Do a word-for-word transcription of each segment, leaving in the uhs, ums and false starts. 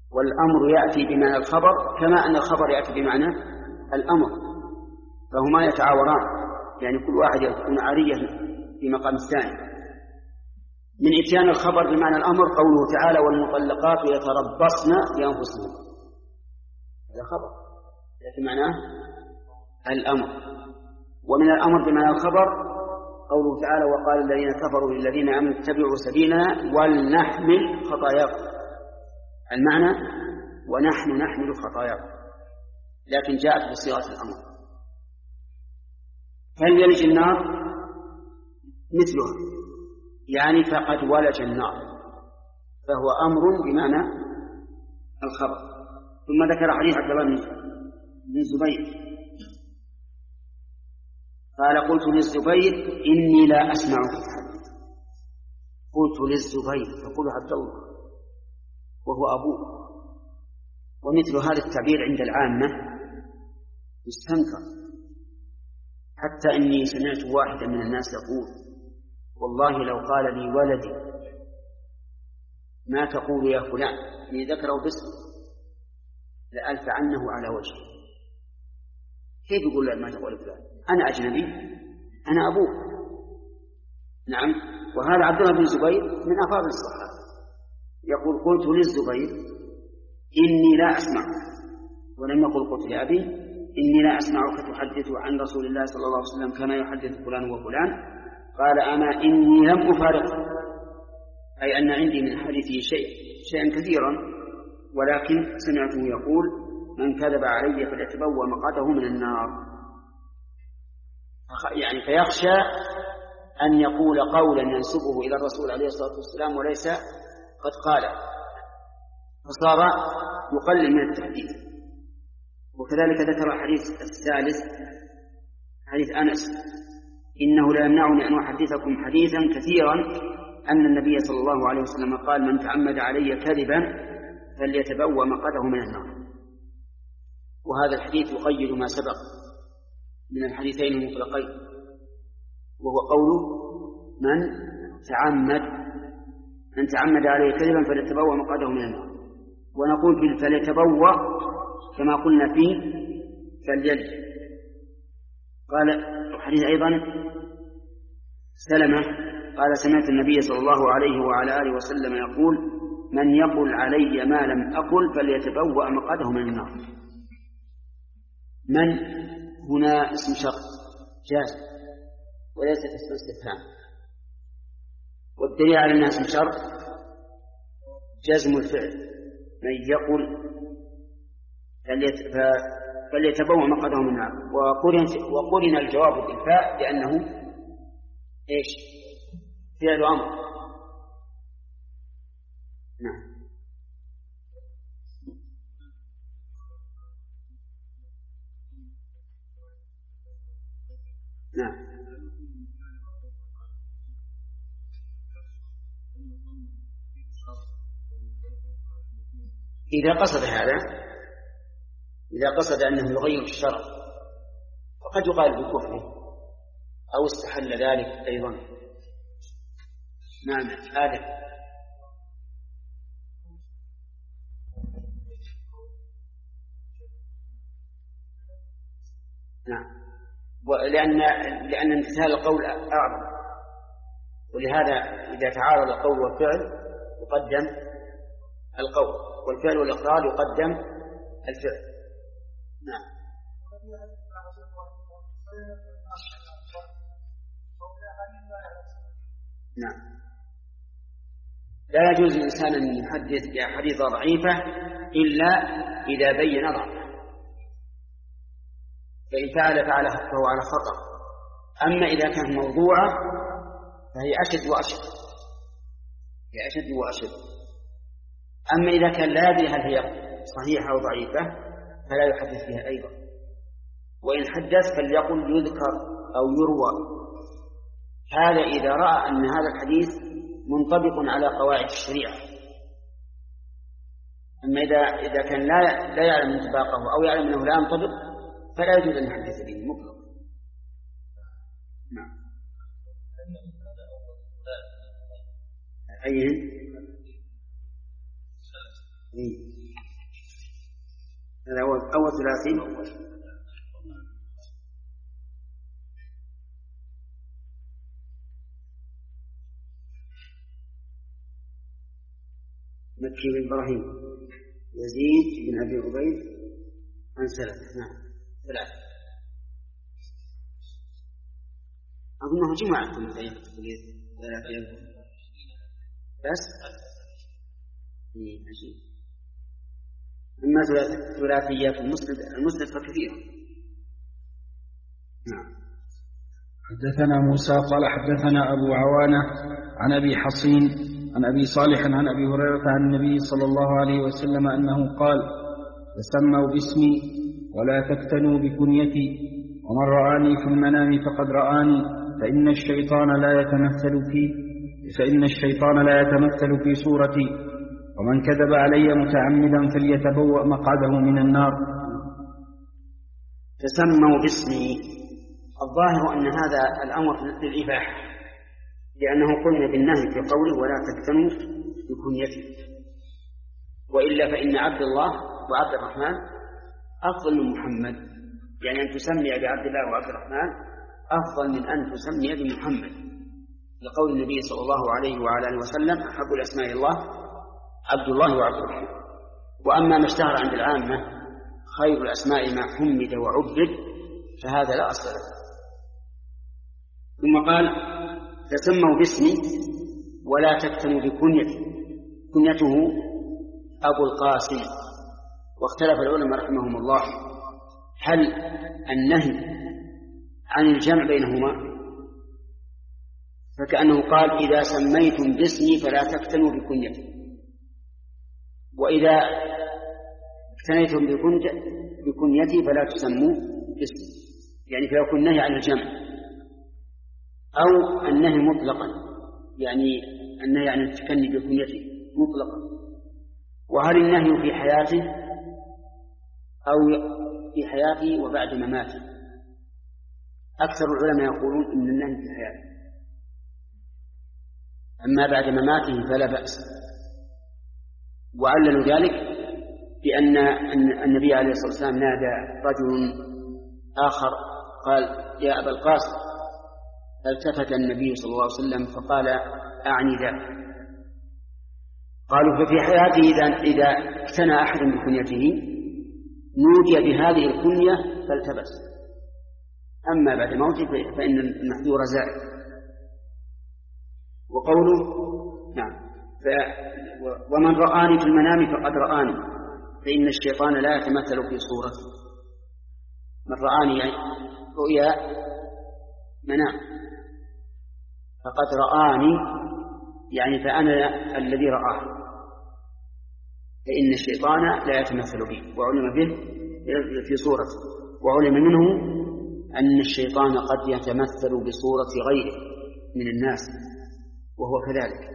والأمر يأتي بمعنى الخبر كما أن الخبر يأتي بمعنى الأمر، فهما يتعاوران، يعني كل واحد يكون عارية في مقام الثاني. من إتيان الخبر بمعنى الأمر قوله تعالى والمطلقات يتربصن بأنفسهن، هذا خبر لكن معناه الأمر. ومن الأمر بمعنى الخبر قوله تعالى وقال الذين كفروا للذين آمنوا اتبعوا سبيلنا ولنحمل خطاياكم، المعنى ونحن نحمل خطاياكم، لكن جاءت بصيغة الأمر. هل يلج النار مثلها، يعني فقد ولج النار، فهو أمر بمعنى الخبر. ثم ذكر حديث عبد الله بن الزبير قال قلت للزبير إني لا أسمعك تحدث، قلت للزبير يقول عبد الله وهو أبوه. ومثل هذا التعبير عند العامة يستنكر، حتى إني سمعت واحدا من الناس يقول والله لو قال لي ولدي ما تقول يا فلان إني ذكره باسمه لألفعنه على وجهه. كيف يقول له ما تقول فلان؟ أنا أجنبي، أنا أبوه. نعم. وهذا عبد الله بن الزبير من أفاضل الصحابة، يقول قلت للزبير إني لا أسمعك، ولم يقل قلت لأبي إني لا أسمعك تحدث عن رسول الله صلى الله عليه وسلم كما يحدث فلان وفلان. قال أما إني لم أفارقه، أي أن عندي من حديثه شيء شيئا كثيرا، ولكن سمعته يقول من كذب علي فليتبوأ مقعده من النار، يعني فيخشى أن يقول قولا ينسبه إلى الرسول عليه الصلاة والسلام وليس قد قاله، فصار يقلل من التحديث. وكذلك ذكر الحديث الثالث حديث أنس إنه لا يمنعني أن أحدثكم حديثا كثيرا أن النبي صلى الله عليه وسلم قال من تعمد علي كذبا فليتبوأ مقعده من النار. وهذا الحديث يقيد ما سبق من الحديثين المطلقين، وهو قوله من تعمد من تعمد عليه كذبا فليتبوأ مقعده من النار. ونقول في فليتبوأ كما قلنا فيه فليلج. قال الحديث أيضا سلمة قال سمعت النبي صلى الله عليه وعلى آله وسلم يقول من يقل علي ما لم أقل فليتبوأ مقعده من النار. من هنا اسم شرط جازم وليست اسم استفهام، والدليل على أنها اسم شرط جزم الفعل من يقل فليتبوأ مقعده من النار. وقرن الجواب بالفاء لأنه إيش فعل أمر. نعم. نعم. إذا قصد هذا إذا قصد أنه يغير الشرع فقد يقال بكفره أو استحل ذلك أيضا. نعم. آدم. نعم. ولأن لأن امتثال القول أعظم، ولهذا إذا تعارض القول والفعل يقدم القول، والفعل والإقرار يقدم الفعل. نعم. نعم. لا يجوز للإنسان أن يحدث بأحاديث ضعيفة إلا إذا بين ضعفه، فإن فعل فعل فهو على خطأ. أما إذا كان موضوعا فهي أشد وأشد هي أشد وأشد. أما إذا كان لا يدري هل هي صحيحة أو ضعيفة فلا يحدث بها أيضا، وإن حدث فليقل يذكر أو يروى. هذا إذا رأى أن هذا الحديث منطبق على قواعد الشريعة. أما إذا إذا كان لا لا يعلم انطباقه أو يعلم أنه لا ينطبق فلا يجوز أن يحدث به مطلق. نعم. أيه؟ هذا أول أول ثلاثي. مكي بن إبراهيم، يزيد بن أبي عبيد عن سلف. نعم ثلاثة. أظنه جمعة من طريقة التقليد ثلاثة بس. عجيب. أما ثلاثيات المسند المسند فكثيرة. نعم. حدثنا موسى قال حدثنا أبو عوانة عن أبي حصين عن أبي صالح عن أبي هريرة عن النبي صلى الله عليه وسلم أنه قال: تسموا باسمي ولا تفتنوا بكنيتي، ومن رآني في المنام فقد رآني، فإن الشيطان لا يتمثل في فإن الشيطان لا يتمثل في صورتي، ومن كذب علي متعمدا فليتبوأ مقعده من النار. تسموا باسمي، الظاهر أن هذا الأمر للإباحة، لأنه قلنا بالنهي في قوله ولا تفتنوا بكنيته، وإلا فإن عبد الله وعبد الرحمن أفضل من محمد، يعني أن تسمي بعبد الله وعبد الرحمن أفضل من أن تسمي بمحمد، لقول النبي صلى الله عليه وعلى آله وسلم: أحب الأسماء الله عبد الله وعبد الرحمن. وأما ما اشتهر عند العامة خير الأسماء ما حمد وعبد، فهذا لا أصل له. ثم قال: تسموا باسمي ولا تفتنوا بكنيتي. كنيته أبو القاسم. واختلف العلماء رحمهم الله هل النهي عن الجمع بينهما، فكأنه قال: إذا سميتم باسمي فلا تفتنوا بكنيتي، وإذا افتنيتم بكنيتي فلا تسموا باسمي، يعني فيكون النهي عن الجمع، أو النهي مطلقا، يعني النهي عن التكني بكنيته مطلقا. وهل النهي في حياته أو في حياته وبعد مماته؟ أكثر العلماء يقولون إن النهي في حياته، أما بعد مماته فلا بأس. وعللوا ذلك بأن النبي عليه الصلاة والسلام نادى رجل آخر قال: يا أبا القاسم، فالتفت النبي صلى الله عليه وسلم فقال: أعني ذلك. قالوا: ففي حياته إذا إذا اقتنى أحد بكنيته نودي بهذه الكنية فالتبس، أما بعد موته فإن المحذور زائد. وقوله نعم ف... ومن رآني في المنام فقد رآني، فإن الشيطان لا يتمثل في صورته. من رآني يعني رؤيا منام، فقد رآني يعني فأنا الذي رآه، فإن الشيطان لا يتمثل به وعلم به في صورته. وعلم منه أن الشيطان قد يتمثل بصورة غيره من الناس، وهو كذلك.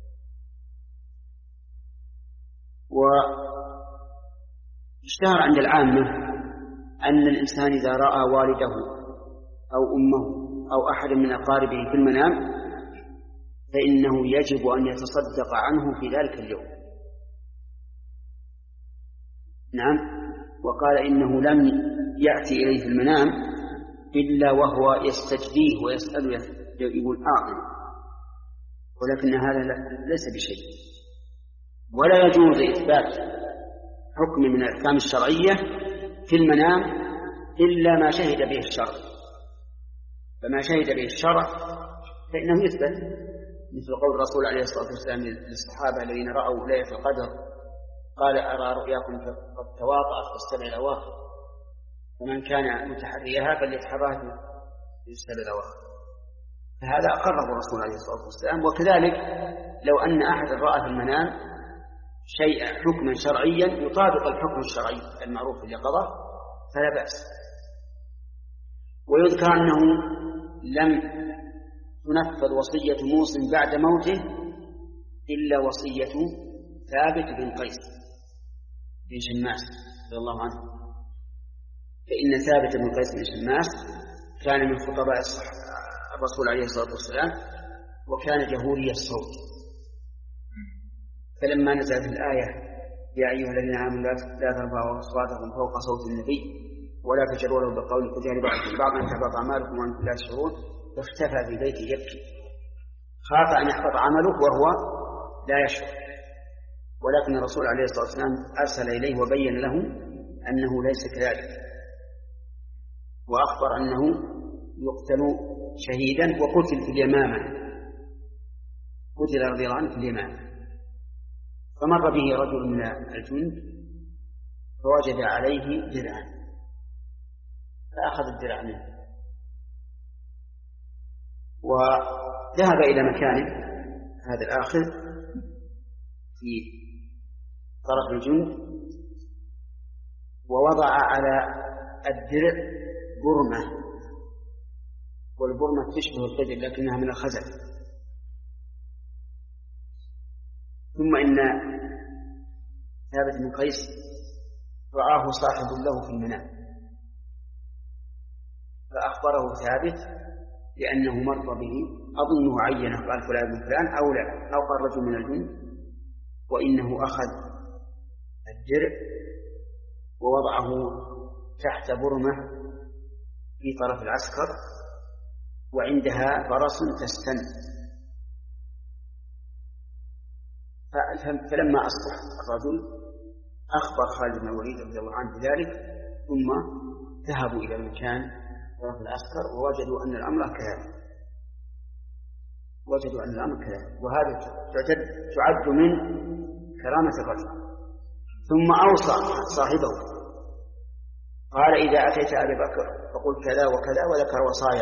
واشتهر عند العامة أن الإنسان إذا رأى والده أو أمه أو أحد من أقاربه في المنام فإنه يجب أن يتصدق عنه في ذلك اليوم. نعم. وقال: إنه لم يأتي إليه في المنام إلا وهو يستجديه ويسأل يقول أعطني، ولكن هذا ليس بشيء. ولا يجوز إثبات حكم من الأحكام الشرعية في المنام إلا ما شهد به الشرع، فما شهد به الشرع فإنه يثبت، مثل قول الرسول عليه الصلاة والسلام للصحابة الذين رأوا ليلة القدر قال: أرى رؤياكم قد تواطأت والسبع الأواخر، ومن كان متحريها فليتحرها في السبع الأواخر. فهذا أقره الرسول عليه الصلاة والسلام. وكذلك لو أن أحد رأى في المنام شيئا حكما شرعيا يطابق الحكم الشرعي المعروف في اليقظة فلا بأس. ويذكر أنه لم تنفذ وصية موسى بعد موته إلا وصية ثابت بن قيس بن شماس رضي الله عنه، فإن ثابت بن قيس بن شماس كان من خطباء الرسول عليه الصلاة والسلام، وكان جهوري الصوت. فلما نزلت الآية يا أيها الذين آمنوا لا ترفعوا أصواتكم فوق صوت النبي ولا تجروا له بالقول كجهر بعضكم بعضا أن تحبط أعمالكم وأنتم لا تشعرون، واختفى في بيته يبكي، خاف أن يحبط عمله وهو لا يشعر. ولكن الرسول عليه الصلاة والسلام أرسل إليه وبين له أنه ليس كذلك، وأخبر أنه يقتل شهيدا وقتل في اليمامة، قتل رضي الله عنه في اليمامة. فمر به رجل من الجند فوجد عليه درعا فأخذ الدرع منه وذهب إلى مكانه هذا الآخر في طرف الجند، ووضع على الدرع برمة، والبرمة تشبه القدر لكنها من الخزف. ثم إن ثابت بن قيس رآه صاحب له في المنام، فأخبره ثابت لأنه مر به، أظنه عينه قال فلان من فلان أو لا، أو قال رجل من الجند، وإنه أخذ الدرع ووضعه تحت برمة في طرف العسكر وعندها فرس تستن. فلما أصبح الرجل أخبر خالد بن الوليد رضي الله عنه بذلك، ثم ذهبوا إلى مكان طرف العسكر ووجدوا أن الأمر كذلك، وجدوا أن الأمر كذلك، وهذا تعد تعد من كرامة الرجل. ثم أوصى صاحبه قال إذا أتيت أبي بكر فقل كذا وكذا، وذكر وصايا.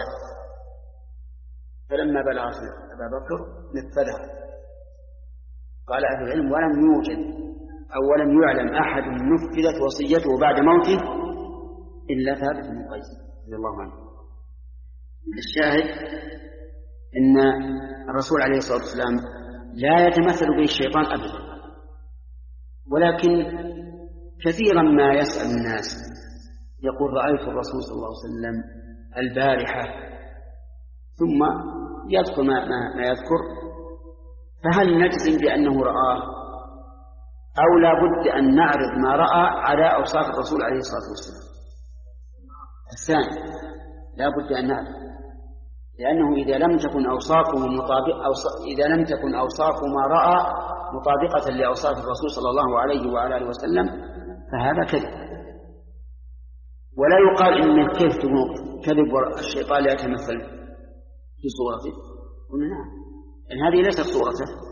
فلما بلغت أبا بكر نفذها. قال أهل العلم ولم يوجد أو ولم يعلم أحد نفذت وصيته بعد موته إلا ثابت بن قيس رضي الله عنه. الشاهد إن الرسول عليه الصلاة والسلام لا يتمثل به الشيطان أبدا، ولكن كثيرا ما يسأل الناس يقول رأيت الرسول صلى الله عليه وسلم البارحة، ثم يذكر ما, ما, ما يذكر، فهل نجزم بأنه رآه أو لا بد أن نعرض ما رأى على أوصاف الرسول عليه الصلاة والسلام؟ الثاني لا بد أن نعرض، لأنه إذا لم تكن أوصافه مطابقة إذا لم تكن أوصاف ما رأى مطابقة لأوصاف الرسول صلى الله عليه وعلى آله وسلم فهذا كذب. ولا يقال إن كيف تقول كذب الشيطان لا يتمثل في صورته، قلنا نعم إن هذه ليست صورته.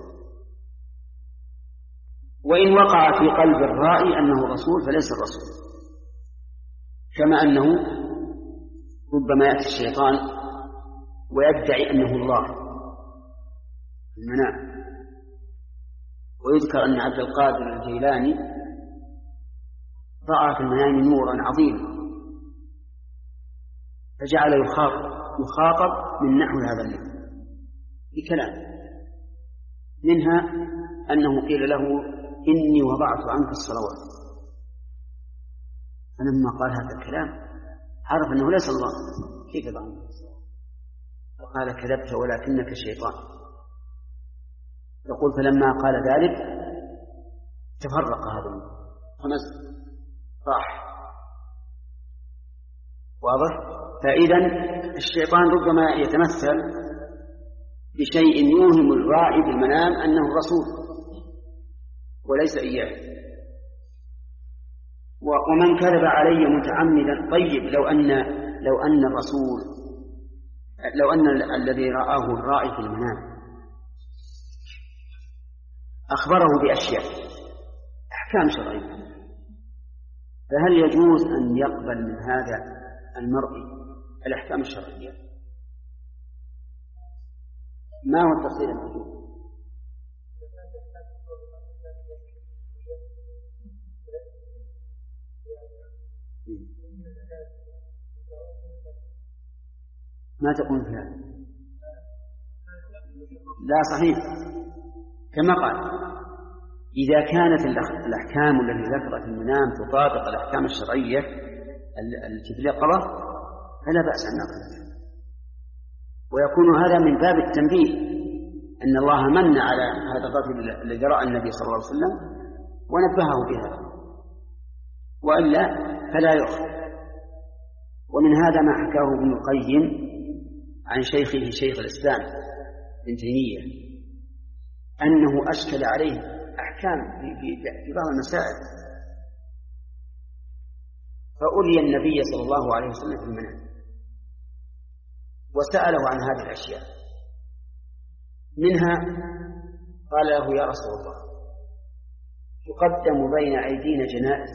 وإن وقع في قلب الرائي أنه رسول فليس الرسول، كما أنه ربما يأتي الشيطان ويدعي أنه الله في المنام. ويذكر أن عبد القادر الجيلاني رأى في المنام نورا عظيما فجعل يخاطب من نحو هذا النور بكلام، منها أنه قيل له إني وضعت عنك الصلوات، فلما قال هذا الكلام عرف أنه ليس الله، كيف يضع عنك الصلوات؟ فقال كذبت ولكنك شيطان. يقول فلما قال ذلك تفرق هذا النور خمس راح. واضح؟ فإذا الشيطان ربما يتمثل بشيء يوهم الراعي بالمنام أنه رسول وليس إياه. ومن كذب علي متعمدا، طيب لو أن لو أن الرسول لو أن الذي رآه الرائي في المنام أخبره بأشياء أحكام شرعية، فهل يجوز أن يقبل من هذا المرء الأحكام الشرعية؟ ما هو التفصيل الموجود؟ ما تقول في هذا؟ لا صحيح، كما قال إذا كانت الأحكام التي ذكرت في المنام تطابق الأحكام الشرعية التي في اليقظة فلا بأس أن نقل، ويكون هذا من باب التنبيه أن الله من على هذا الرجل الذي رأى النبي صلى الله عليه وسلم ونبهه بها، وإلا فلا يؤخذ. ومن هذا ما حكاه ابن القيم عن شيخه شيخ الإسلام ابن تيمية أنه أشكل عليه أحكام في بعض المسائل، فأري النبي صلى الله عليه وسلم في المنام وسأله عن هذه الأشياء. منها قال له: يا رسول الله، تقدم بين أيدينا جنائز،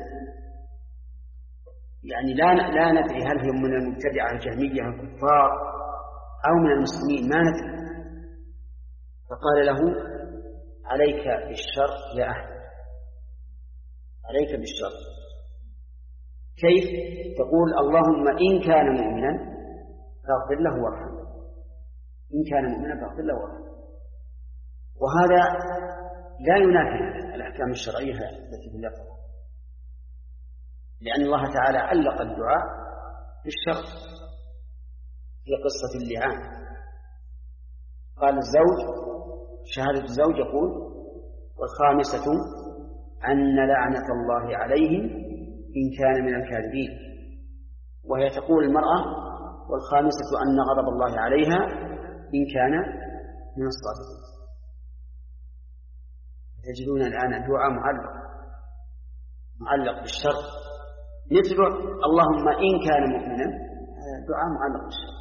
يعني لا لا ندري هل هم من المبتدعة الجهمية الكفار أو من المسلمين، ما ندري. فقال له: عليك بالشر يا أحمد، عليك بالشر. كيف؟ تقول: اللهم إن كان مؤمنا فاغفر له وارحمه، إن كان مؤمنا فاغفر له وارحمه. وهذا لا ينافي الأحكام الشرعية التي في اللفظ، لأن الله تعالى علق الدعاء بالشر في قصة اللعان. قال الزوج شهادة الزوج يقول: والخامسة أن لعنة الله عليهم إن كان من الكاذبين. وهي تقول المرأة: والخامسة أن غضب الله عليها إن كان من الصادقين. تجدون الآن الدعاء معلق معلق بالشر، مثل اللهم إن كان مؤمنا، دعاء معلق بالشر.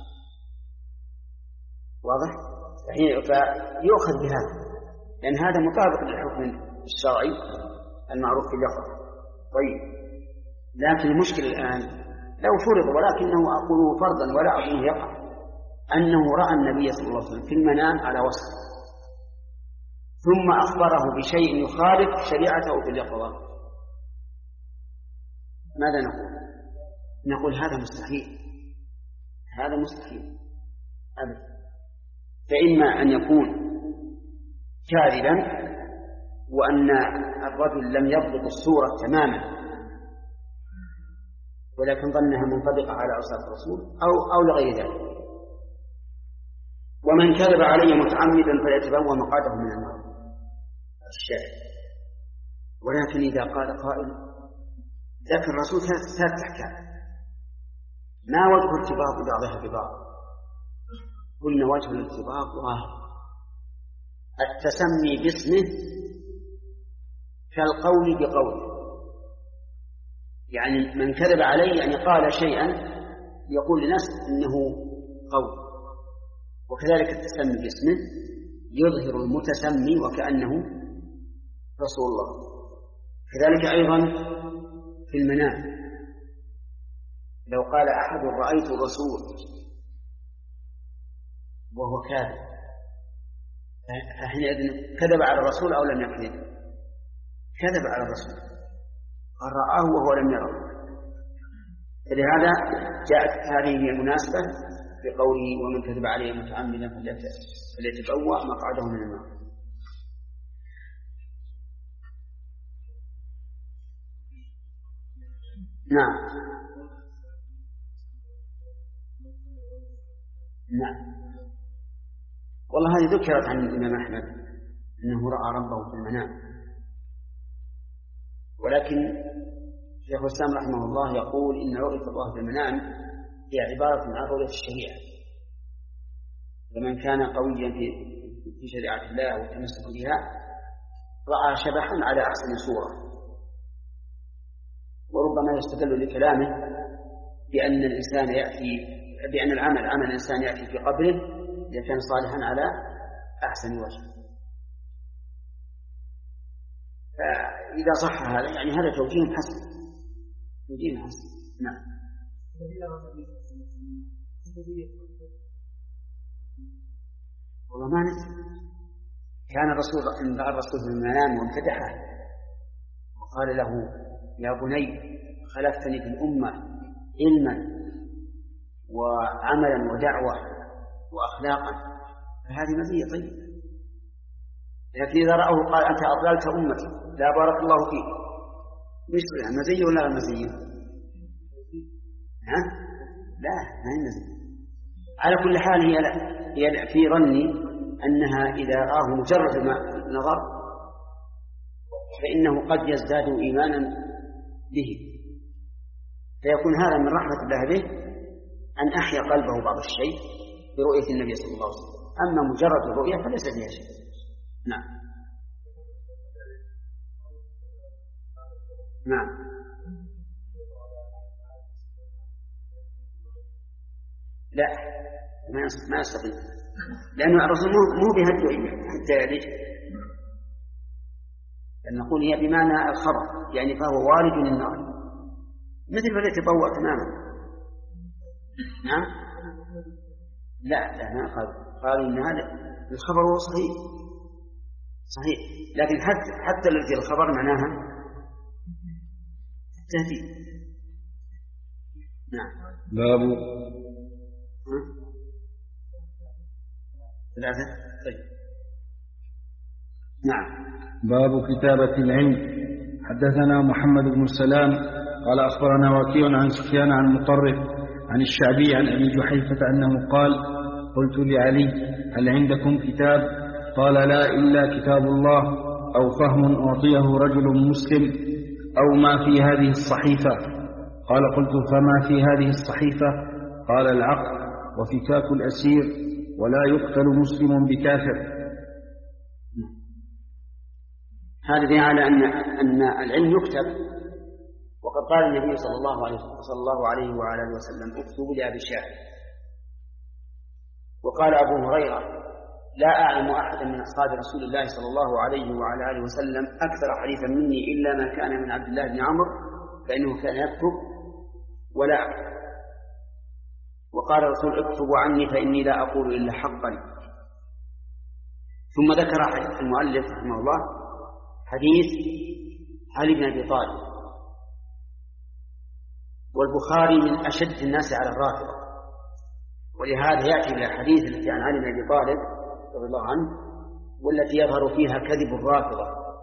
واضح؟ فيؤخذ بهذا، لأن هذا مطابق للحكم الشرعي المعروف في اللفظ. طيب، لكن المشكلة الآن لو فرض، ولكنه أقول فرضا ولا أظنه يقع، أنه رأى النبي صلى الله عليه وسلم في المنام على وصف، ثم أخبره بشيء يخالف شريعته في اليقظة، ماذا نقول؟ نقول هذا مستحيل، هذا مستحيل أبدا. فإما أن يكون كاذبا وأن الرجل لم يضبط الصورة تماما ولكن ظنها منطبقة على أوصاف الرسول، أو أو لغير ذلك. ومن كذب علي متعمدا فليتبوأ مقعده من النار، الشاهد. ولكن إذا قال قائل: ذكر الرسول ثلاث أحكام، ما وجه ارتباط بعضها ببعض؟ قلنا: وجه الارتباط ظاهر، التسمي باسمه كالقول بقوله، يعني من كذب عليه يعني قال شيئا يقول للناس إنه قول، وكذلك التسمي باسمه يظهر المتسمي وكأنه رسول الله. كذلك أيضا في المنام، لو قال أحد: رأيت الرسول، وهو كاذب، فحينئذ كذب على الرسول أو لم يكذب؟ كذب على الرسول، قال رآه وهو لم يره. فلهذا جاءت هذه المناسبة بقوله: ومن كذب عليه متعمدا فليتبوأ مقعده من النار. نعم نعم والله هذه ذكرت عن الإمام أحمد أنه رأى ربه في المنام، ولكن شيخ الإسلام رحمه الله يقول إن رؤية الله في المنام هي عبارة عن رؤية الشريعة، فمن كان قويا في في شريعة الله والتمسك بها رأى شبحا على أحسن صورة. وربما يستدل لكلامه بأن الإنسان يأتي بأن العمل عمل الإنسان يأتي في قبره إذا كان صالحا على أحسن وجه. فإذا صح هذا يعني هذا توجيه حسن، توجيه حسن. نعم. والله ما نسي. كان الرسول إن رأى الرسول في المنام وامتدحه وقال له: يا بني خلفتني في الأمة علما وعملا ودعوة وأخلاقا، فهذه مزية طيبة. لكن إذا رأوه قال: أنت أضللت أمتي لا بارك الله فيك، مش مزية ولا غير مزية؟ ها؟ لا، ما هي مزية. على كل حال هي, هي في ظني أنها إذا رآه مجرد ما نظر فإنه قد يزداد إيمانا به، فيكون هذا من رحمة الله به أن أحيا قلبه بعض الشيء برؤية النبي صلى الله عليه وسلم. أما مجرد الرؤية فليس فيها شيء. نعم نعم لا ما يستطيع، لأن الرسول مو بهدئ حتى يلج، نقول هي بمعنى الخبر، يعني فهو وارد للنار مثل ما يتطوع تماما. نعم لا لا ما قالوا قالوا إن هذا الخبر هو صحيح صحيح، لكن حتى حتى الذي الخبر معناها التهديد. نعم. باب ثلاثة. طيب. نعم. باب كتابة العلم. حدثنا محمد بن سلام قال أخبرنا وكيع عن سفيان عن مطرف عن الشعبي عن أبي جحيفة أنه قال: قلت لعلي: هل عندكم كتاب؟ قال: لا إلا كتاب الله، أو فهم أعطيه رجل مسلم، أو ما في هذه الصحيفة. قال: قلت: فما في هذه الصحيفة؟ قال: العقل وفكاك الأسير، ولا يقتل مسلم بكافر. هذا دليل على أن أن العلم يكتب، وقد قال النبي صلى الله عليه صلى الله عليه وعلى اله وسلم: اكتبوا لأبي شاهد. وقال أبو هريرة: لا أعلم أحدا من أصحاب رسول الله صلى الله عليه وعلى اله وسلم أكثر حديثا مني إلا ما كان من عبد الله بن عمرو، فإنه كان يكتب ولا أكتب. وقال الرسول: اكتبوا عني فإني لا أقول إلا حقا. ثم ذكر المؤلف رحمه الله حديث علي بن أبي طالب، والبخاري من أشد الناس على الرافضة، ولهذا يأتي بالأحاديث التي عن علي بن أبي طالب رضي الله عنه والتي يظهر فيها كذب الرافضة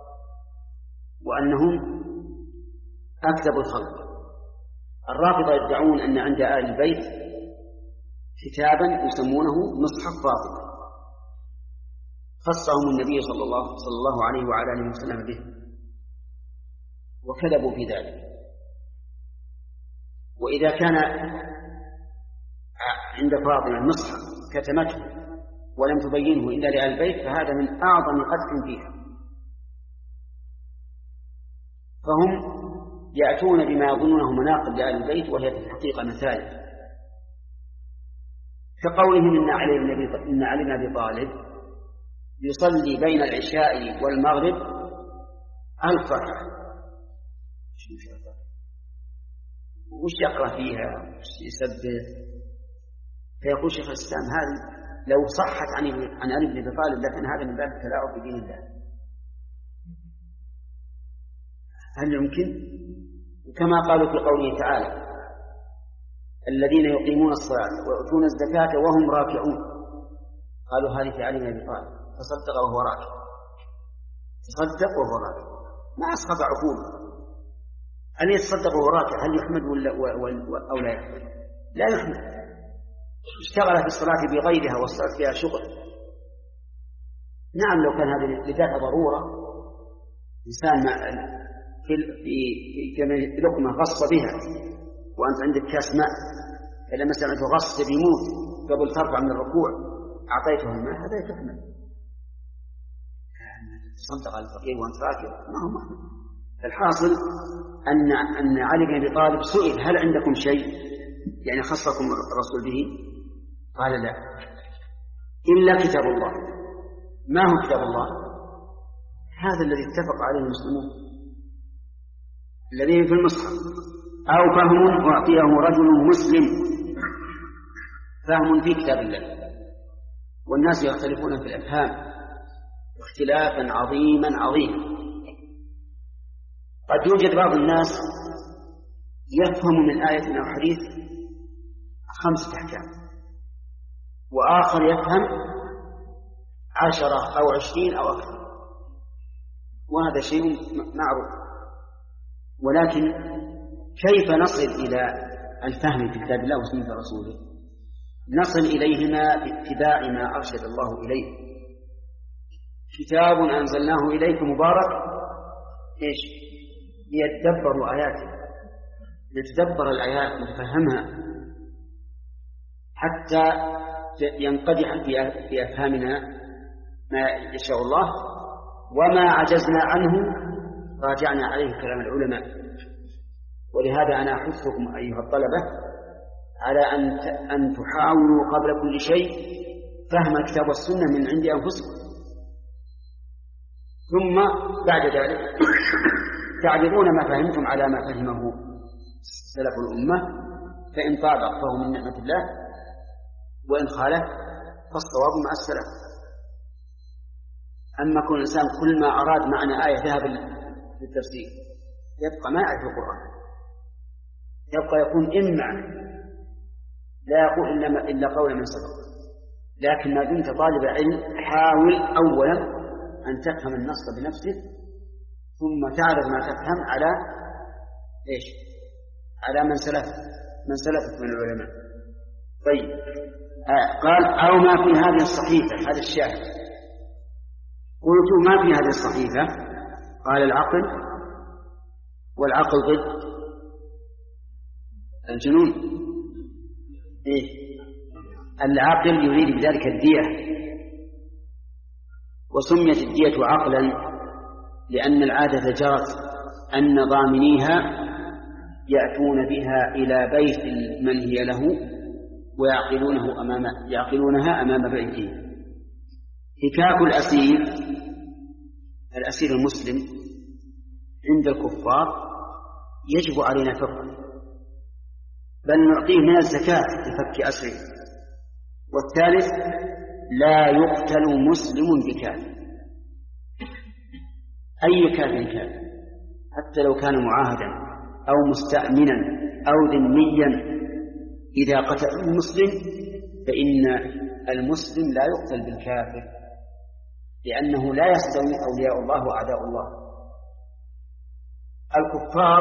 وأنهم أكذب الخلق. الرافضة يدعون أن عند آل البيت كتابا يسمونه مصحف باطل خصهم النبي صلى الله, صلى الله عليه وعلى آله وسلم به، وكذبوا في ذلك. وإذا كان عند فاطمة المصحف كتمته ولم تبينه إلا لآل البيت فهذا من أعظم قدح فيها. فهم يأتون بما يظنونه مناقب لآل البيت وهي في الحقيقة مثال، كقولهم إن علي بن إن علي بن أبي طالب يصلي بين العشاء والمغرب ألف ركعة، وش يقرأ فيها وش يسبح. فيقول شيخ الإسلام: هذه لو صحت عن عن علي بن أبي طالب لكن هذا من باب التلاعب بدين الله. هل يمكن؟ كما قالوا في قوله تعالى: الذين يقيمون الصلاة ويؤتون الزكاة وهم راكعون. قالوا هذه في علي بن أبي طالب، تصدق وهو راكع، تصدق وهو راكع، ما أسقط عقوله. أن يتصدق وهو راكع هل يحمد ولا أو لا يحمد؟ لا يحمد. اشتغل في الصلاة بغيرها والصلاة فيها شغل. نعم لو كان هذا لذات ضرورة، إنسان في في لقمة غص بها وأنت عندك كاس ماء، فلما سمعت غص بيموت قبل ترفع من الركوع أعطيته الماء، هذا يتحمل. تصدق على الفقير وأنت راكع ما هو محمد. الحاصل أن أن علي بن أبي طالب سئل: هل عندكم شيء يعني خصكم الرسول به؟ قال: لا إلا كتاب الله. ما هو كتاب الله؟ هذا الذي اتفق عليه المسلمون الذي في المصحف. أو فهم أعطيه رجل مسلم، فهم في كتاب الله. والناس يختلفون في الأفهام اختلافا عظيما عظيما. قد يوجد بعض الناس يفهم من آية أو حديث خمسة أحكام، وآخر يفهم عشرة أو عشرين أو أكثر، وهذا شيء معروف. ولكن كيف نصل إلى الفهم في كتاب الله وسنة رسوله؟ نصل إليهما باتباع ما أرشد الله إليه. كتاب أنزلناه إليك مبارك إيش ليتدبروا آياته، نتدبر الآيات ونفهمها حتى ينقدح في أفهامنا ما يشاء الله، وما عجزنا عنه راجعنا عليه كلام العلماء. ولهذا أنا أحثكم أيها الطلبة على أن أن تحاولوا قبل كل شيء فهم الكتاب والسنة من عند أنفسكم، ثم بعد ذلك تعرضون ما فهمتم على ما فهمه سلف الأمة، فإن طابق فهو من نعمة الله، وإن خالف فالصواب مع السلف. أما كل إنسان كل ما أراد معنى آية ذهب للتفسير يبقى ما يعرف القرآن، يبقى يكون إمع لا يقول إلا, إلا قول من سبق. لكن ما دمت طالب علم حاول أولا أن تفهم النص بنفسك، ثم تعرض ما تفهم على إيش؟ على من سلف من سلفك من العلماء. طيب آه قال أو ما في هذه الصحيفة، هذا الشاهد. قلت ما في هذه الصحيفة؟ قال العقل، والعقل ضد الجنون. إيه؟ العقل يريد بذلك الدية، وسميت الدية عقلا لأن العادة جرت أن ضامنيها يأتون بها إلى بيت من هي له ويعقلونه أمام يعقلونها أمام بيته. هكاك الأسير، الأسير المسلم عند الكفار يجب علينا فقه، بل نعطيه من الزكاة لفك أسره. والثالث لا يقتل مسلم بكافر، أي كافر كان، حتى لو كان معاهدا أو مستأمنا أو ذميا، إذا قتل المسلم فإن المسلم لا يقتل بالكافر، لأنه لا يستوي أولياء الله وأعداء الله. الكفار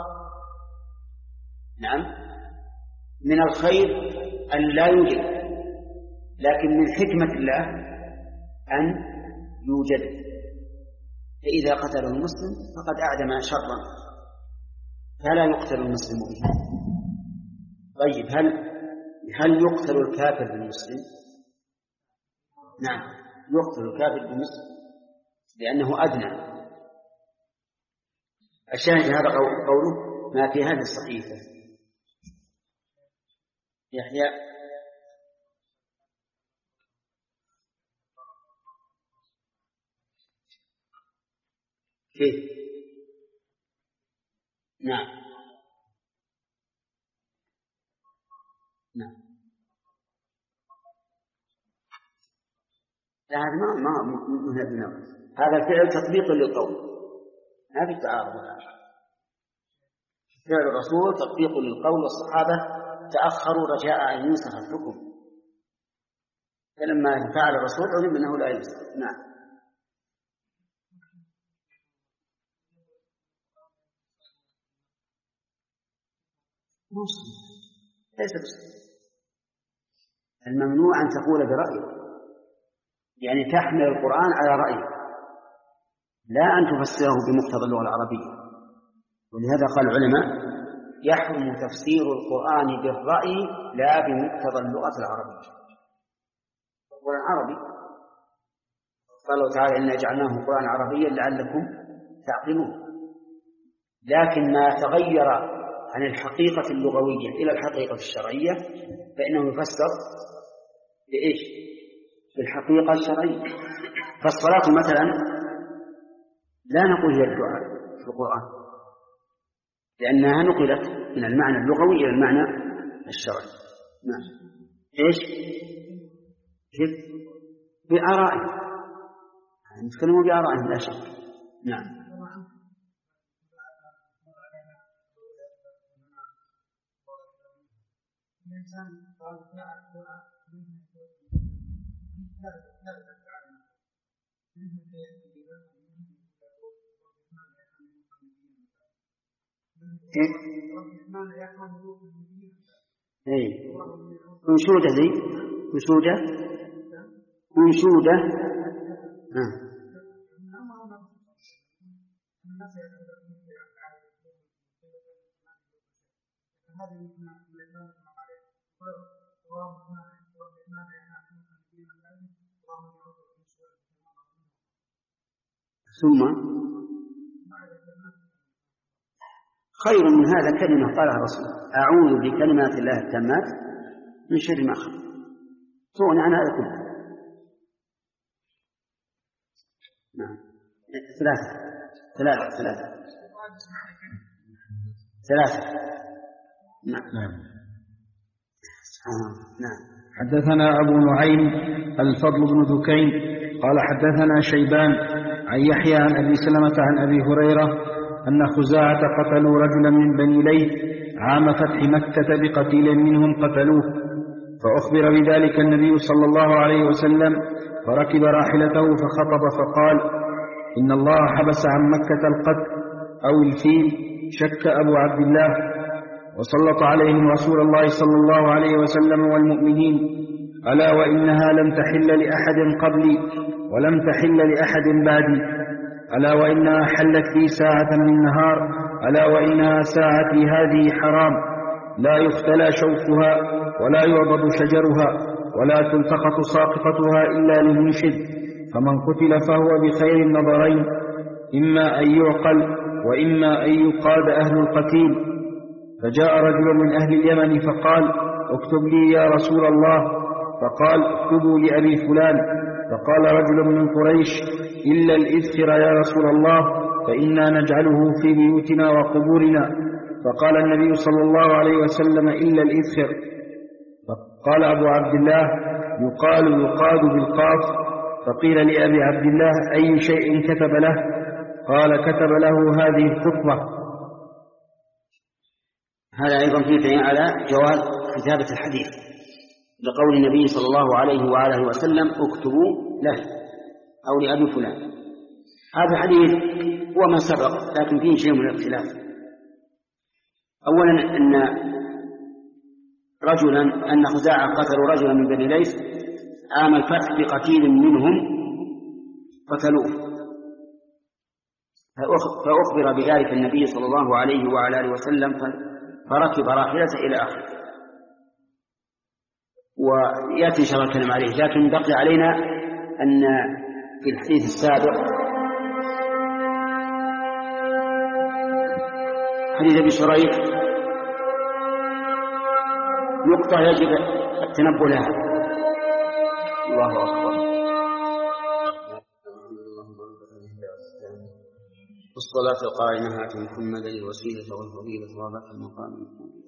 نعم من الخير أن لا يوجد، لكن من حكمة الله أن يوجد، فإذا قتله المسلم فقد أعدم شرا، فلا يقتل المسلم به. طيب هل هل يقتل الكافر بالمسلم؟ نعم يقتل الكافر بالمسلم لأنه أدنى. الشاهد هذا قوله ما في هذه الصحيفة. يحيى كيف؟ نعم نعم لا هذا ما ما من هذا هذا الفعل تطبيق للقول، ما في تعارض. فعل الرسول تطبيق للقول، والصحابة تأخروا رجاء أن ينسخ الحكم، فلما فعل الرسول علم أنه لا ينسخ. نعم ليس بس الممنوع أن تقول برأيك، يعني تحمل القرآن على رأيك، لا أن تفسره بمقتضى اللغة العربية. ولهذا قال العلماء يحرم تفسير القرآن بالرأي لا بمقتضى اللغة العربية. القرآن عربي، قال الله تعالى إنا جعلناه قرآن عربيا لعلكم تعقلون، لكن ما تغير عن الحقيقة اللغوية إلى الحقيقة الشرعية فإنه يفسر بإيش؟ بالحقيقة الشرعية. فالصلاة مثلا لا نقول هي الدعاء في القرآن، لأنها نقلت من المعنى اللغوي إلى المعنى الشرعي. نعم إيش؟ كيف؟ بآرائهم، نتكلم بآرائهم لا شك. نعم ايه انشودة ذي انشودة انشودة ها ثم خير من هذا كلمة قالها الرسول: أعوذ بكلمات الله التامات من شر ما خلق. تغني عن هذا كله. نعم. ثلاثة ثلاثة ثلاثة ثلاثة نعم نعم نعم. حدثنا أبو نعيم الفضل بن ذكين قال حدثنا شيبان عن يحيى عن أبي سلمة عن أبي هريرة أن خزاعة قتلوا رجلا من بني ليث عام فتح مكة بقتيل منهم قتلوه، فأخبر بذلك النبي صلى الله عليه وسلم، فركب راحلته فخطب فقال: إن الله حبس عن مكة القتل أو الفيل، شك أبو عبد الله، وسلط عليهم رسول الله صلى الله عليه وسلم والمؤمنين، ألا وإنها لم تحل لأحد قبلي ولم تحل لأحد بعدي، ألا وإنها حلت لي ساعة من نهار، ألا وإنها ساعتي هذه حرام، لا يختلى شوكها ولا يعضد شجرها ولا تلتقط ساقطتها إلا للمنشد، فمن قتل فهو بخير النظرين، إما أن يعقل وإما أن يقاد أهل القتيل. فجاء رجل من أهل اليمن فقال: اكتب لي يا رسول الله. فقال: اكتبوا لأبي فلان. فقال رجل من قريش: إلا الإذخر يا رسول الله، فإنا نجعله في بيوتنا وقبورنا. فقال النبي صلى الله عليه وسلم: إلا الإذخر. فقال أبو عبد الله: يقال يقاد بالقاف. فقيل لأبي عبد الله: أي شيء كتب له؟ قال: كتب له هذه الخطبة. هذا أيضا فيه دليل على جواز كتابة الحديث، لقول النبي صلى الله عليه وآله وسلم: اكتبوا له أو لأبي فلان. هذا الحديث هو ما سبق، لكن فيه شيء من الاختلاف. أولا أن رجلا أن خزاعة قتلوا رجلا من بني ليث عام الفتح بقتيل منهم قتلوه، فأخبر بذلك النبي صلى الله عليه وعلى آله وسلم، فركب راحلته إلى آخره. ويأتي إن شاء الله الكلام عليه، لكن بقي علينا أن في الحديث السابق حديث أبي شريح نقطة يجب التنبه لها. الله أكبر. والصلاة القائمة آت محمدا الوسيلة والفضيلة وبعث المقام المحمود.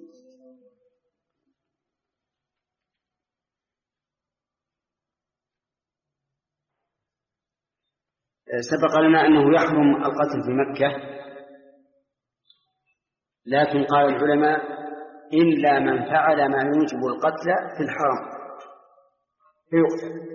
سبق لنا أنه يحرم القتل في مكة، لكن قال العلماء: إلا من فعل ما يوجب القتل في الحرم فيقتل.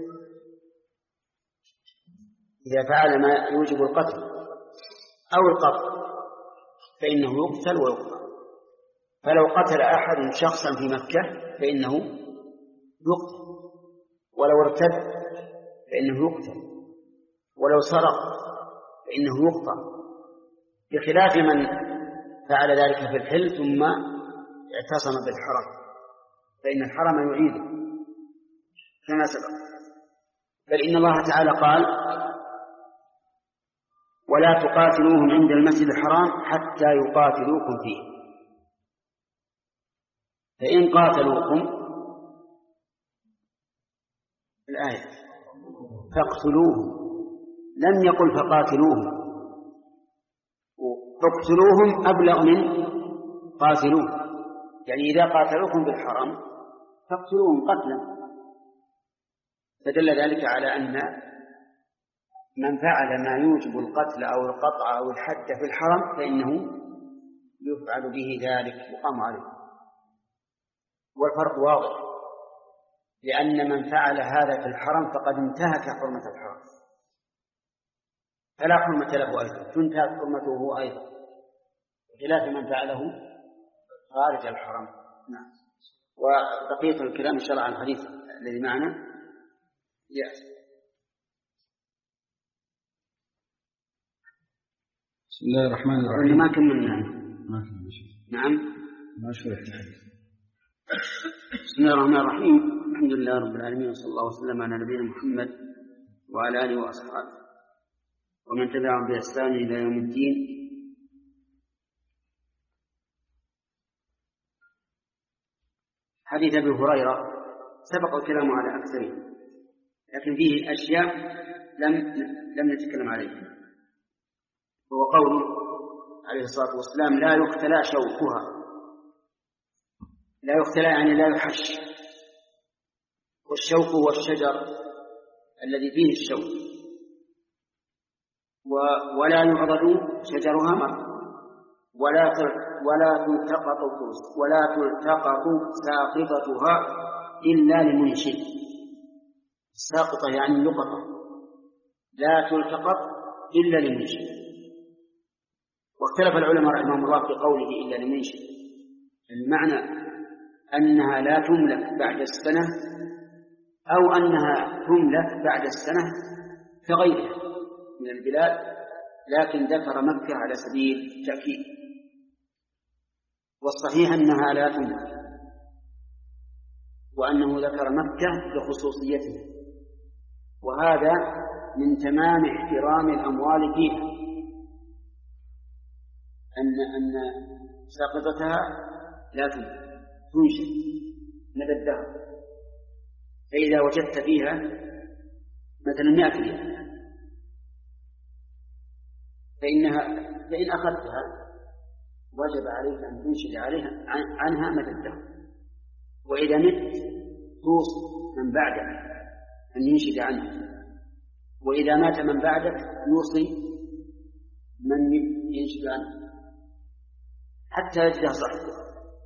إذا فعل ما يوجب القتل أو القتل فإنه يقتل ويقطع. فلو قتل أحد شخصا في مكة فإنه يقتل، ولو ارتد فإنه يقتل، ولو سرق فإنه يقطع، بخلاف من فعل ذلك في الحل ثم اعتصم بالحرم، فإن الحرم يعيده كما سبق. بل إن الله تعالى قال: ولا تقاتلوهم عند المسجد الحرام حتى يقاتلوكم فيه. فإن قاتلوكم الآية فاقتلوهم، لم يقل فقاتلوهم، فاقتلوهم أبلغ من قاتلوهم، يعني إذا قاتلوكم بالحرام فاقتلوهم قتلا. فدل ذلك على أن من فعل ما يوجب القتل أو القطع أو الحد في الحرم فإنه يفعل به ذلك يقام عليه. والفرق واضح، لأن من فعل هذا في الحرم فقد انتهك حرمة الحرم، فلا حرمة له أيضا، تنتهك حرمته أيضا، بخلاف من فعله خارج الحرم. نعم. وبقية الكلام إن شاء الله عن الحديث الذي معنا يأتي. بسم الله الرحمن الرحيم. ما كملنا. ما كملنا شيء. نعم. ما شرح الحديث. بسم الله الرحمن الرحيم. الحمد لله رب العالمين، وصلى الله وسلم على نبينا محمد وعلى آله وأصحابه ومن تبعهم بإحسان إلى يوم الدين. حديث أبي هريرة سبق الكلام على أكثره، لكن فيه أشياء لم لم نتكلم عليها، هو قوله عليه الصلاة والسلام: لا يختلى شوكها. لا يختلى يعني لا يحش، والشوك هو الشجر الذي فيه الشوك، ولا يعضد شجرها مرة، ولا ولا تلتقط ولا تلتقط ساقطتها إلا لمنشد. الساقطة يعني اللقطة، لا تلتقط إلا لمنشد. واختلف العلماء رحمهم الله في قوله إلا لمنشد، المعنى أنها لا تملك بعد السنة أو أنها تملك بعد السنة كغيرها من البلاد، لكن ذكر مكة على سبيل التأكيد، والصحيح أنها لا تملك، وأنه ذكر مكة لخصوصيتها، وهذا من تمام احترام الأموال فيها، أن أن ساقطتها لا تنشئ مدى الدهر. فإذا وجدت فيها مثلا مئة ريال فإنها فإن أخذتها وجب عليك أن تنشد عليها عنها مدى الدهر، وإذا مت توصي من بعدك أن ينشد عنها، وإذا مات من بعدك يوصي من ينشد عنها حتى يجدها صاحبه.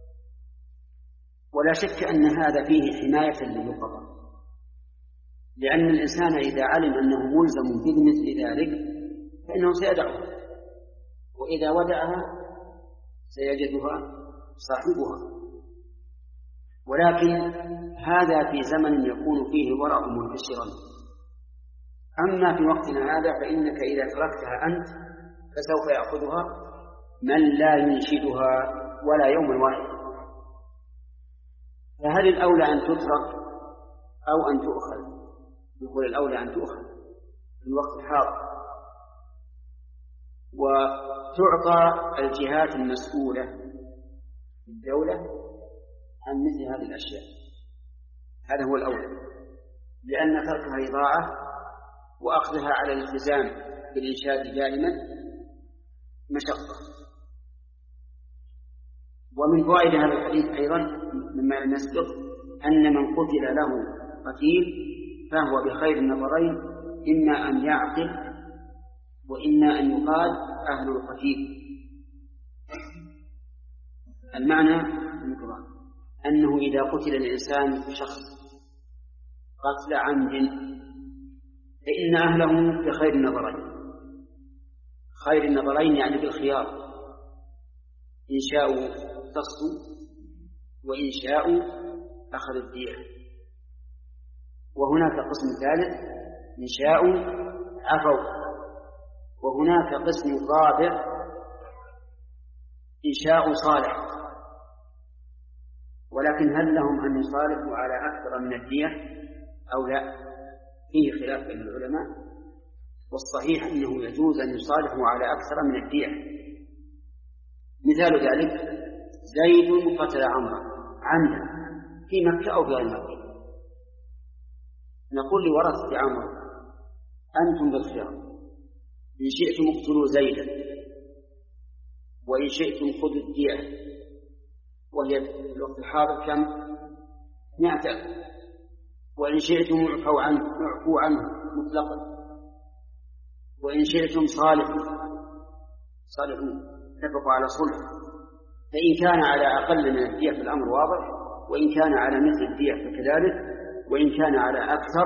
ولا شك أن هذا فيه حماية للقطع، لأن الإنسان إذا علم أنه ملزم بمثل ذلك فإنه سيدعها، وإذا ودعها سيجدها صاحبها. ولكن هذا في زمن يكون فيه ورع منتشرا، أما في وقتنا هذا فإنك إذا تركتها أنت فسوف يأخذها من لا ينشدها ولا يوم واحد. فهل الأولى أن تترك أو أن تؤخذ؟ نقول الأولى أن تؤخذ في الوقت الحاضر، وتعطى الجهات المسؤولة في الدولة عن مثل هذه الأشياء. هذا هو الأولى، لأن تركها إضاعة، وأخذها على الالتزام بالإنشاد دائما مشقة. ومن فوائد هذا الحديث أيضا مما لم يسبق أن من قتل له قتيل فهو بخير النظرين، إما أن يعقل وإما أن يقال أهل القتيل. المعنى أنه إذا قتل الإنسان بشخص قتل عمد فإن أهله بخير النظرين. خير النظرين يعني بالخيار، إن شاءوا تصوا وإن شاءوا أخذ الدية. وهناك قسم ثالث إن شاءوا عفوا، وهناك قسم رابع إن شاءوا صالح. ولكن هل لهم أن يصالحوا على أكثر من الدية أو لا؟ فيه خلاف بين العلماء، والصحيح أنه يجوز أن يصالحوا على أكثر من الدية. مثال ذلك زيد قتل عمرو عمدا في مكة أو غير مكة، نقول لورثة عمرو أنتم بالخيار، إن شئتم اقتلوا زيدا وإن شئتم خذوا الدية، وهي في الوقت الحاضر كم؟ مئة ألف، وإن شئتم اعفوا عنه اعفوا عنه مطلقا، وإن شئتم صالحوا صالحون اتفقوا على صلح. فإن كان على أقل من الدية فالأمر واضح، وإن كان على مثل الدية فكذلك، وإن كان على أكثر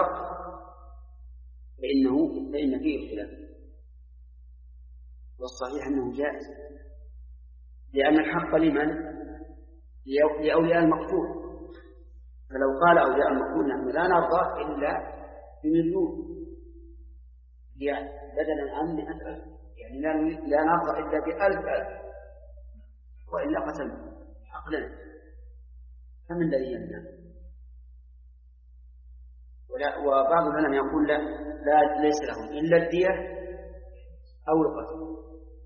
فإنه فإن فيه اختلاف. والصحيح أنه جائز، لأن الحق لمن؟ لأولياء المقتول. فلو قال أولياء المقتول نحن لا نرضى إلا بمليون بدلا عن مئة ألف يعني لا لا نرضى إلا بألف ألف، وإلا قتلنا عقلنا، فمن الذي يمنع؟ وبعض العلماء يقول لا, لا ليس لهم إلا الدية أو القتل.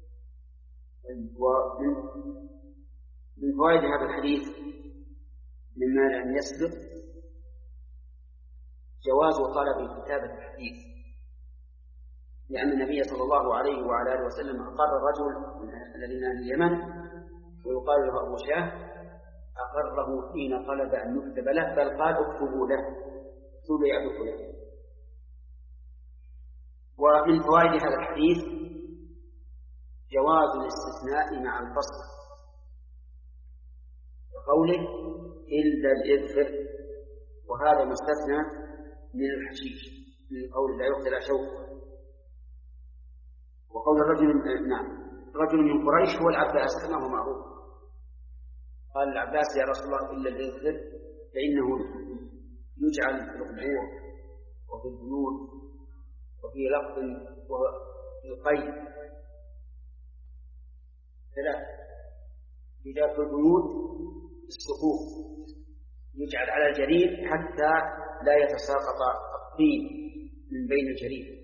ومن من فوائد هذا الحديث مما لم يسبق جواز طلب كتابة الحديث، لأن النبي صلى الله عليه وعلى آله وسلم أقر رجل من الذين من اليمن ويقال له أبو شاه، أقره حين طلب أن يكتب له، بل قال اكتبوا له، اكتبوا يا أبو فلان. ومن فوائد هذا الحديث جواز الاستثناء مع الفصل، وقوله إلا الإذخر، وهذا مستثنى من الحشيش من قول لا يقتل شوكه. وقول الرجل نعم رجل من قريش هو العباس كما هو معروف، قال العباس يا رسول الله إلا الإذخر فإنه يجعل في القبور وفي البيوت وفي لفظ وفي القيد ثلاث، يجعل في البيوت السقوف يجعل على الجريد حتى لا يتساقط الطين من بين الجريد،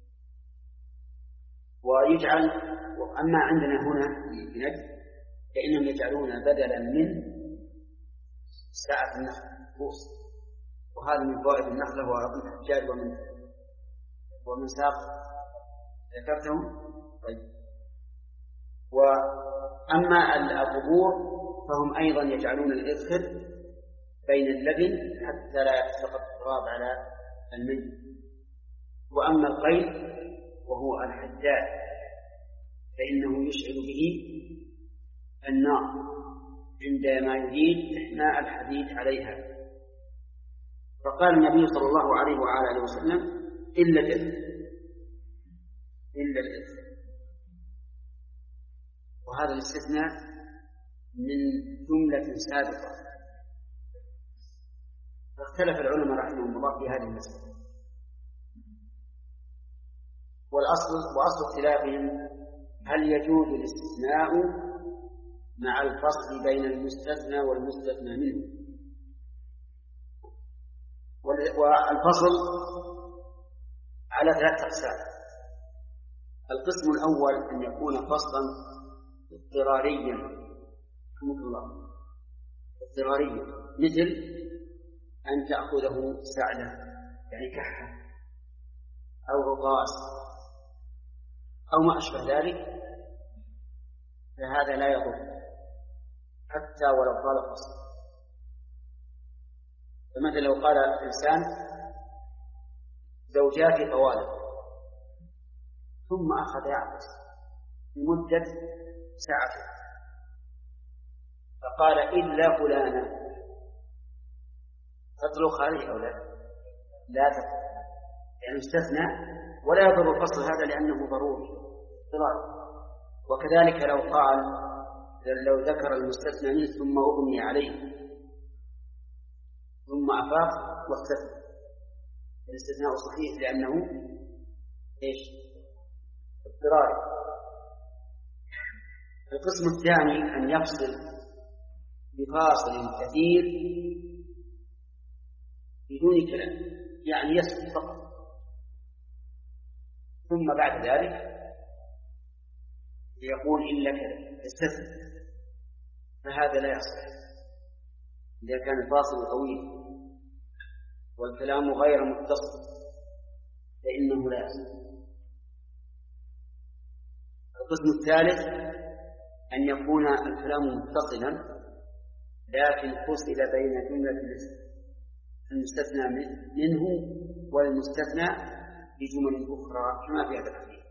ويجعل. وأما عندنا هنا في نجد فإنهم يجعلون بدلا من ساعة النخل فوس، وهذا من فوائد النخلة ومن الحجاج ومن ومن ساق ذكرتهم. طيب. وأما القبور فهم أيضا يجعلون الإذخر بين اللبن حتى لا يتساقط التراب على الميت. وأما القيد وهو الحداد فإنه يشعل به النار عندما يريد إحماء الحديد عليها. فقال النبي صلى الله عليه وعلى آله وسلم إلا الإذن إلا الإذن وهذا الاستثناء من جملة سابقة، فاختلف العلماء رحمهم الله في هذه المسألة. والأصل وأصل اختلافهم هل يجوز الاستثناء مع الفصل بين المستثنى والمستثنى منه. والفصل على ثلاث أقسام. القسم الأول أن يكون فصلا اضطراريا رحمه الله اضطراريا، مثل أن تأخذه سعلة يعني كحة أو رقاص أو ما أشبه ذلك، فهذا لا يضر حتى ولو طال الفصل. فمثلا لو قال إنسان زوجاتي طوالق ثم أخذ يعكس لمدة ساعة فقال إلا فلانا، تطلق عليه أو لا؟ لا تطلق، يعني استثنى ولا يضر الفصل هذا لأنه ضروري اضطراري. وكذلك لو قال لو ذكر المستثنى منه ثم أغمي عليه ثم أفاق واستثنى، الاستثناء صحيح لأنه إيش؟ اضطراري. القسم الثاني أن يفصل بفاصل كثير بدون كلام، يعني يسكت فقط ثم بعد ذلك يقول إلا كذا استثنى، فهذا لا يصح إذا كان الفاصل طويل والكلام غير متصل فإنه لا يصح. القسم الثالث أن يكون الكلام متصلا لكن فصل بين جملة المستثنى منه والمستثنى بجمل أخرى كما في هذا الحديث.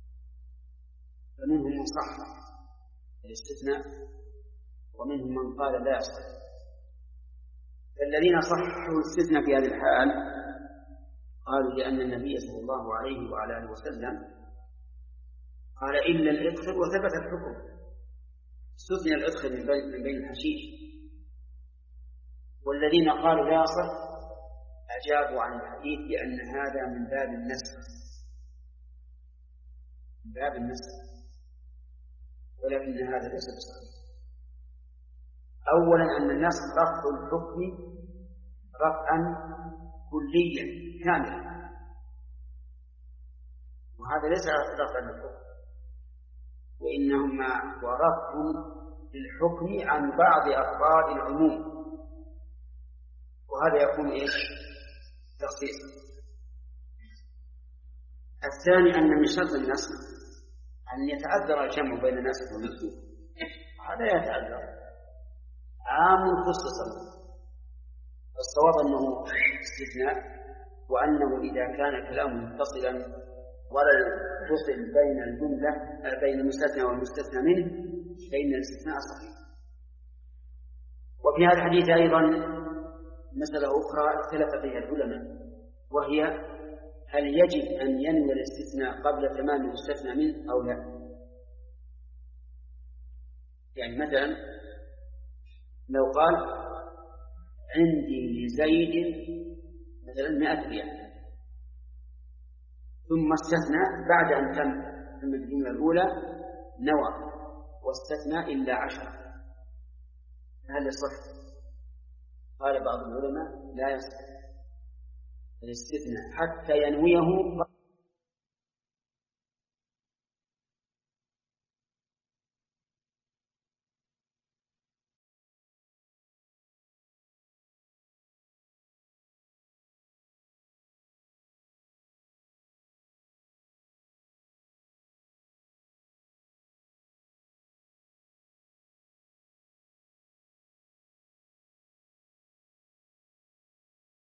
فمنهم من صح الاستثناء ومنهم من قال لا يصح. فالذين صححوا الاستثناء في هذه الحال قالوا لأن النبي صلى الله عليه وعلى آله وسلم قال إلا الإدخل وثبت الحكم، استثنى الإدخل من بين الحشيش. والذين قالوا لا يصح أجابوا عن الحديث بأن هذا من باب النسخ، من باب النسب، ولكن هذا ليس بصحيح. أولا أن النسخ رفع الحكم رفعا كليا كاملا، وهذا ليس رفعا للحكم، وإنما هو رفع للحكم عن بعض أفراد العموم، وهذا يكون إيش؟ تخصيص. الثاني أن من شرط النسخ أن يتعذر الجمع بين الناسخ والمنسوخ، هذا يتعذر، عام خصص. الصواب أنه استثناء، وأنه إذا كان كلامه متصلا ولا يفصل بين الجملة بين المستثنى والمستثنى منه فإن الاستثناء صحيح. وفي هذا الحديث أيضا مسألة أخرى اختلف فيها العلماء، وهي هل يجب أن ينوي الاستثناء قبل تمام المستثنى منه أو لا؟ يعني مثلا لو قال عندي لزيد مثلا مئة ريال، ثم استثنى بعد أن تم تم الجملة الأولى نوى واستثنى إلا عشرة، هل يصح؟ قال بعض العلماء لا يصح الاستثناء حتى ينويه